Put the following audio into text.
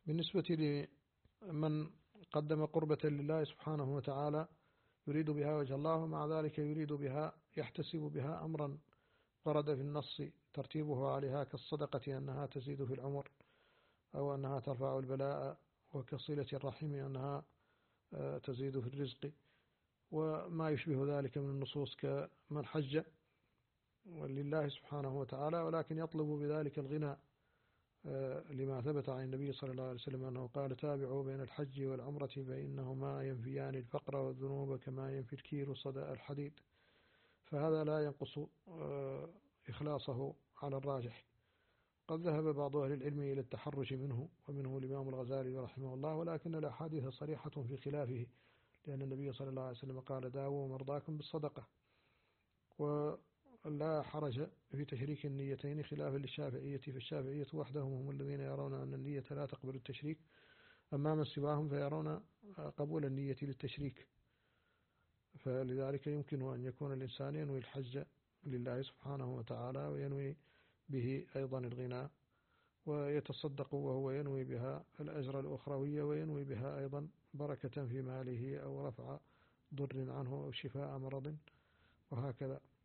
بالنسبة لمن قدم قربة لله سبحانه وتعالى يريد بها وجه الله، ومع ذلك يريد بها يحتسب بها أمرا ورد في النص ترتيبه عليها كالصدقة أنها تزيد في العمر أو أنها ترفع البلاء، وكصلة الرحم أنها تزيد في الرزق، وما يشبه ذلك من النصوص كمن حج لله سبحانه وتعالى ولكن يطلب بذلك الغنى، لما ثبت عن النبي صلى الله عليه وسلم أنه قال: تابعوا بين الحج والعمرة فإنهما ينفيان الفقر والذنوب كما ينفي الكير صدى الحديد. فهذا لا ينقص إخلاصه على الراجح. قد ذهب بعض أهل العلم إلى التحرش منه، ومنه الإمام الغزالي رحمه الله، ولكن الأحاديث صريحة في خلافه، لأن النبي صلى الله عليه وسلم قال: داووا مرضاكم بالصدقة. ولا حرج في تشريك النيتين خلافا للشافعية، فالشافعية وحدهم هم الذين يرون أن النية لا تقبل التشريك، أما من سواهم فيرون قبول النية للتشريك. فلذلك يمكن أن يكون الإنسان ينوي الحج لله سبحانه وتعالى وينوي به أيضا الغنى، ويتصدق وهو ينوي بها الأجر الأخروي، وينوي بها أيضا بركة في ماله أو رفع ضر عنه أو شفاء مرض، وهكذا.